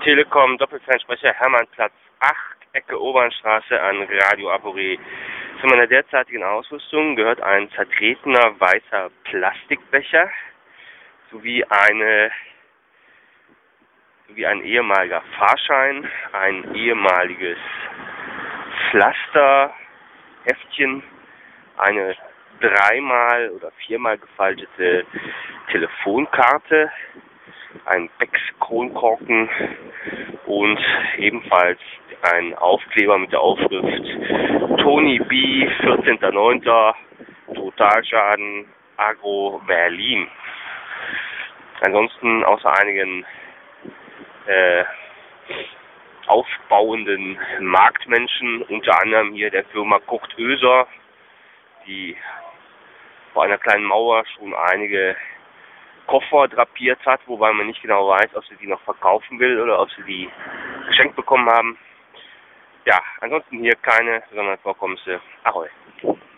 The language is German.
Telekom Doppelfernsprecher Hermannplatz 8, Ecke Obernstraße an Radio Aporé. Zu meiner derzeitigen Ausrüstung gehört ein zertretener weißer Plastikbecher sowie ein ehemaliger Fahrschein, ein ehemaliges Pflasterheftchen, eine dreimal oder viermal gefaltete Telefonkarte, ein Becks-Kronkorken und ebenfalls ein Aufkleber mit der Aufschrift Tony B. 14.09. Totalschaden Agro Berlin. Ansonsten außer einigen aufbauenden Marktmenschen, unter anderem hier der Firma Kurt Oeser, die vor einer kleinen Mauer schon einige Koffer drapiert hat, wobei man nicht genau weiß, ob sie die noch verkaufen will oder ob sie die geschenkt bekommen haben. Ja, ansonsten hier keine besonderen Vorkommnisse. Ahoi.